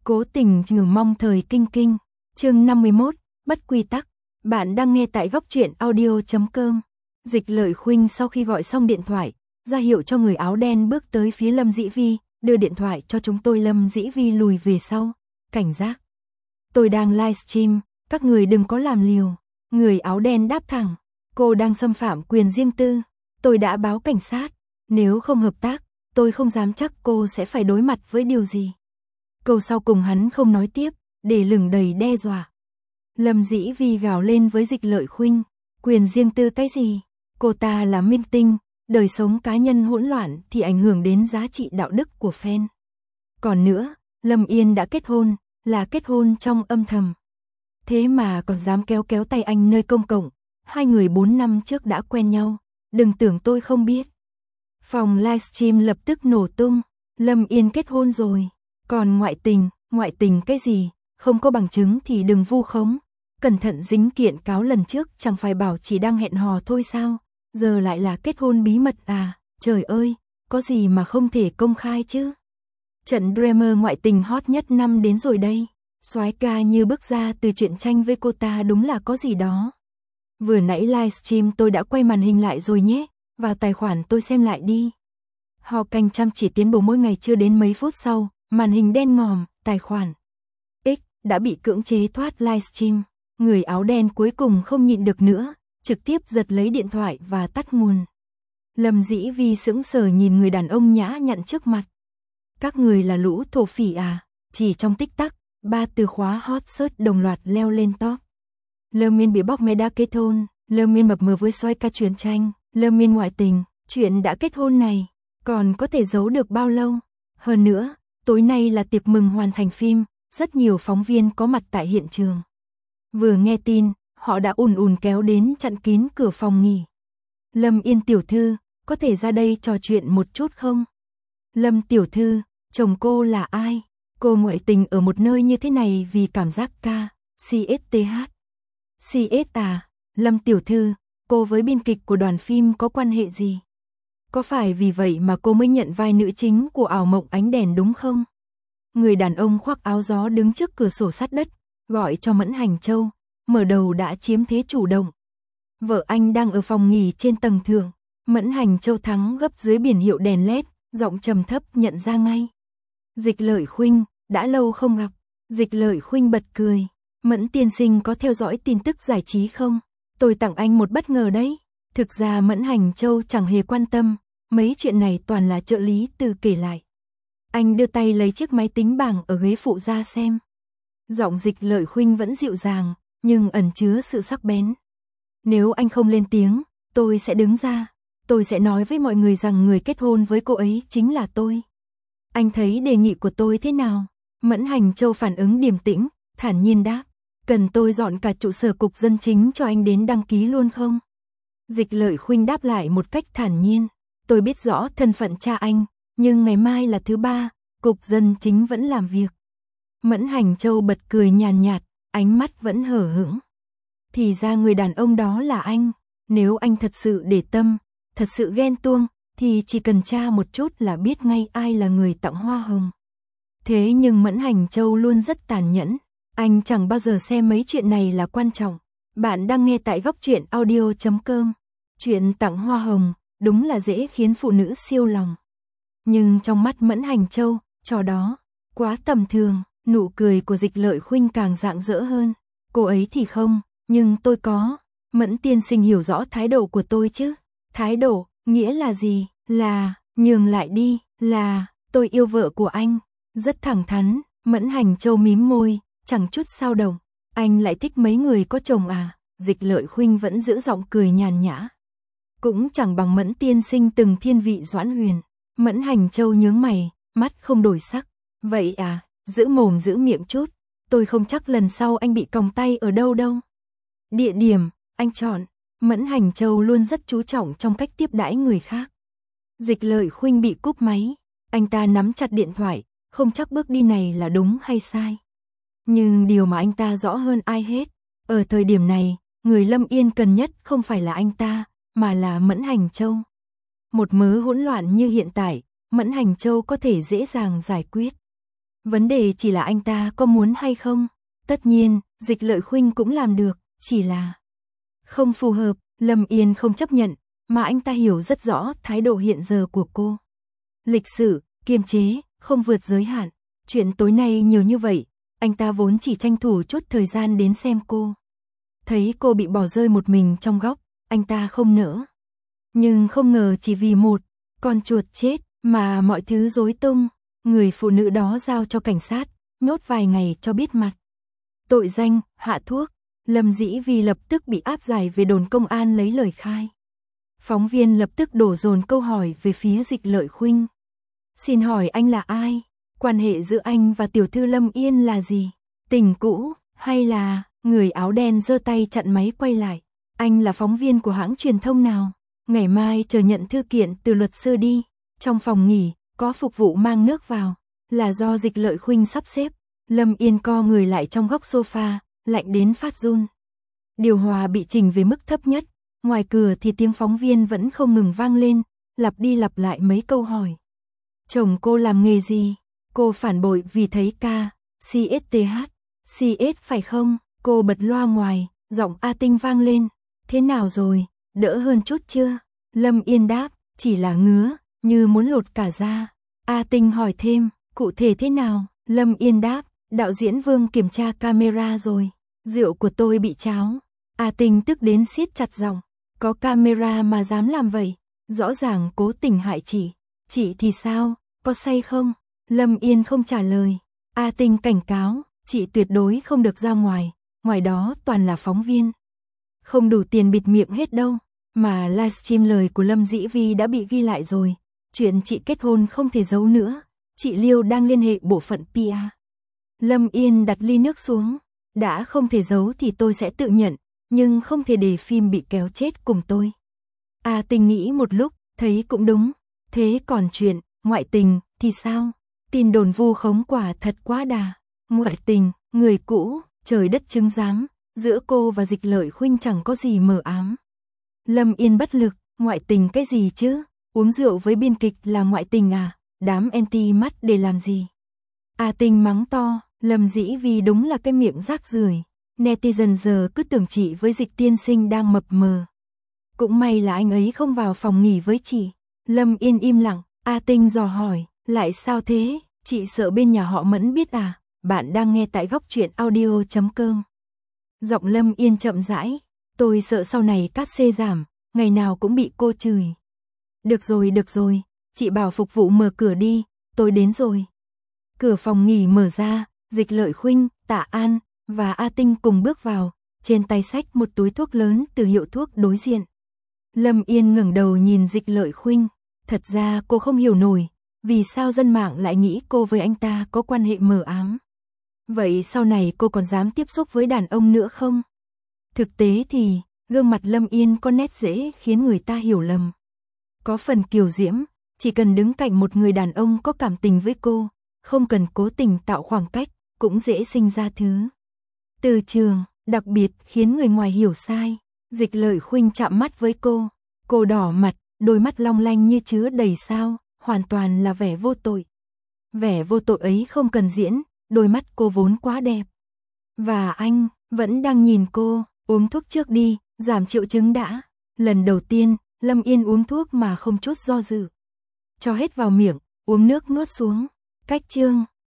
Cố tình trừ mong thời kinh kinh. Chương 51, bất quy tắc. Bạn đang nghe tại góc truyện audio.com. Dịch Lợi Khuynh sau khi gọi xong điện thoại, ra hiệu cho người áo đen bước tới phía Lâm Dĩ Vi, đưa điện thoại cho chúng tôi. Lâm Dĩ Vi lùi về sau, cảnh giác. Tôi đang livestream, các người đừng có làm liều. Người áo đen đáp thẳng, cô đang xâm phạm quyền riêng tư. Tôi đã báo cảnh sát, nếu không hợp tác, tôi không dám chắc cô sẽ phải đối mặt với điều gì. Câu sau cùng hắn không nói tiếp, để lửng đầy đe dọa. Lâm Dĩ Vi gào lên với Dịch Lợi Khuynh, quyền riêng tư cái gì? Cô ta là minh tinh, đời sống cá nhân hỗn loạn thì ảnh hưởng đến giá trị đạo đức của fan. Còn nữa, Lâm Yên đã kết hôn, là kết hôn trong âm thầm. Thế mà còn dám kéo tay anh nơi công cộng, hai người 4 năm trước đã quen nhau, đừng tưởng tôi không biết. Phòng livestream lập tức nổ tung, Lâm Yên kết hôn rồi, còn ngoại tình cái gì, không có bằng chứng thì đừng vu khống. Cẩn thận dính kiện cáo lần trước chẳng phải bảo chỉ đang hẹn hò thôi sao, giờ lại là kết hôn bí mật à, trời ơi, có gì mà không thể công khai chứ. Trận drama ngoại tình hot nhất năm đến rồi đây, soái ca như bước ra từ truyện tranh với cô ta đúng là có gì đó. Vừa nãy livestream tôi đã quay màn hình lại rồi nhé, vào tài khoản tôi xem lại đi. Họ canh chăm chỉ tiến bộ mỗi ngày, chưa đến mấy phút sau, màn hình đen ngòm, tài khoản X đã bị cưỡng chế thoát livestream. Người áo đen cuối cùng không nhịn được nữa, trực tiếp giật lấy điện thoại và tắt nguồn. Lâm Dĩ Vi sững sờ nhìn người đàn ông nhã nhặn trước mặt. Các người là lũ thổ phỉ à? Chỉ trong tích tắc, 3 từ khóa hot search đồng loạt leo lên top. Lâm Yên bị bóc máy đã kết hôn, Lâm Yên mập mờ với soái ca truyện tranh, Lâm Yên ngoại tình, chuyện đã kết hôn này, còn có thể giấu được bao lâu? Hơn nữa, tối nay là tiệc mừng hoàn thành phim, rất nhiều phóng viên có mặt tại hiện trường. Vừa nghe tin, họ đã ùn kéo đến chặn kín cửa phòng nghỉ. Lâm Yên tiểu thư, có thể ra đây trò chuyện một chút không? Lâm tiểu thư, chồng cô là ai? Cô ngoại tình ở một nơi như thế này vì cảm giác CSTH. CS à? Lâm tiểu thư, cô với biên kịch của đoàn phim có quan hệ gì? Có phải vì vậy mà cô mới nhận vai nữ chính của ảo mộng ánh đèn đúng không? Người đàn ông khoác áo gió đứng trước cửa sổ sát đất, gọi cho Mẫn Hành Châu, mở đầu đã chiếm thế chủ động. Vợ anh đang ở phòng nghỉ trên tầng thượng, Mẫn Hành Châu thắng gấp dưới biển hiệu đèn led, giọng trầm thấp nhận ra ngay. Dịch Lợi Khuynh, đã lâu không gặp. Dịch Lợi Khuynh bật cười, Mẫn tiên sinh có theo dõi tin tức giải trí không? Tôi tặng anh một bất ngờ đấy. Thực ra Mẫn Hành Châu chẳng hề quan tâm, mấy chuyện này toàn là trợ lý Từ kể lại. Anh đưa tay lấy chiếc máy tính bảng ở ghế phụ ra xem. Giọng Dịch Lợi Khuynh vẫn dịu dàng, nhưng ẩn chứa sự sắc bén. Nếu anh không lên tiếng, tôi sẽ đứng ra. Tôi sẽ nói với mọi người rằng người kết hôn với cô ấy chính là tôi. Anh thấy đề nghị của tôi thế nào? Mẫn Hành Châu phản ứng điềm tĩnh, thản nhiên đáp. Cần tôi dọn cả trụ sở cục dân chính cho anh đến đăng ký luôn không? Dịch Lợi Khuynh đáp lại một cách thản nhiên. Tôi biết rõ thân phận cha anh, nhưng ngày mai là thứ ba, cục dân chính vẫn làm việc. Mẫn Hành Châu bật cười nhàn nhạt, ánh mắt vẫn hở hững. Thì ra người đàn ông đó là anh. Nếu anh thật sự để tâm, thật sự ghen tuông, thì chỉ cần tra một chút là biết ngay ai là người tặng hoa hồng. Thế nhưng Mẫn Hành Châu luôn rất tàn nhẫn. Anh chẳng bao giờ xem mấy chuyện này là quan trọng. Bạn đang nghe tại góc truyện audio.com. Chuyện tặng hoa hồng, đúng là dễ khiến phụ nữ siêu lòng. Nhưng trong mắt Mẫn Hành Châu, trò đó, quá tầm thường. Nụ cười của Dịch Lợi Khuynh càng rạng rỡ hơn. Cô ấy thì không, nhưng tôi có. Mẫn tiên sinh hiểu rõ thái độ của tôi chứ? Thái độ, nghĩa là gì? Là, nhường lại đi, là, tôi yêu vợ của anh. Rất thẳng thắn, Mẫn Hành Châu mím môi, chẳng chút xao động. Anh lại thích mấy người có chồng à? Dịch Lợi Khuynh vẫn giữ giọng cười nhàn nhã. Cũng chẳng bằng Mẫn tiên sinh từng thiên vị Doãn Huyền. Mẫn Hành Châu nhướng mày, mắt không đổi sắc. Vậy à, giữ mồm giữ miệng chút. Tôi không chắc lần sau anh bị còng tay ở đâu đâu. Địa điểm, anh chọn. Mẫn Hành Châu luôn rất chú trọng trong cách tiếp đãi người khác. Dịch Lợi Khuynh bị cúp máy. Anh ta nắm chặt điện thoại, không chắc bước đi này là đúng hay sai. Nhưng điều mà anh ta rõ hơn ai hết, ở thời điểm này, người Lâm Yên cần nhất không phải là anh ta, mà là Mẫn Hành Châu. Một mớ hỗn loạn như hiện tại, Mẫn Hành Châu có thể dễ dàng giải quyết. Vấn đề chỉ là anh ta có muốn hay không. Tất nhiên, Dịch Lợi Khuynh cũng làm được, chỉ là không phù hợp. Lâm Yên không chấp nhận, mà anh ta hiểu rất rõ thái độ hiện giờ của cô. Lịch sự, kiềm chế, không vượt giới hạn. Chuyện tối nay nhiều như vậy, anh ta vốn chỉ tranh thủ chút thời gian đến xem cô. Thấy cô bị bỏ rơi một mình trong góc, anh ta không nỡ. Nhưng không ngờ chỉ vì một con chuột chết mà mọi thứ rối tung. Người phụ nữ đó giao cho cảnh sát, nhốt vài ngày cho biết mặt. Tội danh, hạ thuốc. Lâm Dĩ Vi lập tức bị áp giải về đồn công an lấy lời khai. Phóng viên lập tức đổ dồn câu hỏi về phía Dịch Lợi Khuynh. Xin hỏi anh là ai? Quan hệ giữa anh và tiểu thư Lâm Yên là gì? Tình cũ, hay là... Người áo đen giơ tay chặn máy quay lại. Anh là phóng viên của hãng truyền thông nào? Ngày mai chờ nhận thư kiện từ luật sư đi. Trong phòng nghỉ, có phục vụ mang nước vào. Là do Dịch Lợi Khuynh sắp xếp. Lâm Yên co người lại trong góc sofa, lạnh đến phát run. Điều hòa bị chỉnh về mức thấp nhất. Ngoài cửa thì tiếng phóng viên vẫn không ngừng vang lên, lặp đi lặp lại mấy câu hỏi. Chồng cô làm nghề gì? Cô phản bội vì thấy ca, CSTH. CS phải không? Cô bật loa ngoài, giọng A Tinh vang lên. Thế nào rồi, đỡ hơn chút chưa? Lâm Yên đáp, chỉ là ngứa, như muốn lột cả da. A Tinh hỏi thêm, cụ thể thế nào? Lâm Yên đáp, đạo diễn Vương kiểm tra camera rồi. Rượu của tôi bị cháo. A Tinh tức đến siết chặt giọng. Có camera mà dám làm vậy? Rõ ràng cố tình hại chị. Chị thì sao? Có say không? Lâm Yên không trả lời. A Tinh cảnh cáo, chị tuyệt đối không được ra ngoài. Ngoài đó toàn là phóng viên. Không đủ tiền bịt miệng hết đâu. Mà livestream lời của Lâm Dĩ Vi đã bị ghi lại rồi. Chuyện chị kết hôn không thể giấu nữa. Chị Liêu đang liên hệ bộ phận PR. Lâm Yên đặt ly nước xuống. Đã không thể giấu thì tôi sẽ tự nhận. Nhưng không thể để phim bị kéo chết cùng tôi. A Tinh nghĩ một lúc, thấy cũng đúng. Thế còn chuyện, ngoại tình, thì sao? Tin đồn vu khống quả thật quá đà. Ngoại tình, người cũ, trời đất chứng giám. Giữa cô và Dịch Lợi Khuynh chẳng có gì mờ ám. Lâm Yên bất lực, ngoại tình cái gì chứ? Uống rượu với biên kịch là ngoại tình à? Đám anti mắt để làm gì? A Tinh mắng to, Lâm Dĩ Vi đúng là cái miệng rác rưởi. Netizen giờ cứ tưởng chị với Dịch tiên sinh đang mập mờ. Cũng may là anh ấy không vào phòng nghỉ với chị. Lâm Yên im lặng, A Tinh dò hỏi, lại sao thế? Chị sợ bên nhà họ Mẫn biết à? Bạn đang nghe tại góc truyện audio.com. Giọng Lâm Yên chậm rãi, tôi sợ sau này cát xê giảm, ngày nào cũng bị cô chửi. Được rồi, chị bảo phục vụ mở cửa đi, tôi đến rồi. Cửa phòng nghỉ mở ra, Dịch Lợi Khuynh, Tạ An và A Tinh cùng bước vào, trên tay xách một túi thuốc lớn từ hiệu thuốc đối diện. Lâm Yên ngẩng đầu nhìn Dịch Lợi Khuynh, thật ra cô không hiểu nổi, vì sao dân mạng lại nghĩ cô với anh ta có quan hệ mờ ám. Vậy sau này cô còn dám tiếp xúc với đàn ông nữa không? Thực tế thì, gương mặt Lâm Yên có nét dễ khiến người ta hiểu lầm. Có phần kiều diễm, chỉ cần đứng cạnh một người đàn ông có cảm tình với cô, không cần cố tình tạo khoảng cách, cũng dễ sinh ra thứ từ trường, đặc biệt khiến người ngoài hiểu sai. Dịch Lợi Khuynh chạm mắt với cô đỏ mặt, đôi mắt long lanh như chứa đầy sao, hoàn toàn là vẻ vô tội. Vẻ vô tội ấy không cần diễn, đôi mắt cô vốn quá đẹp. Và anh, vẫn đang nhìn cô, uống thuốc trước đi, giảm triệu chứng đã. Lần đầu tiên, Lâm Yên uống thuốc mà không chút do dự. Cho hết vào miệng, uống nước nuốt xuống. Cách chương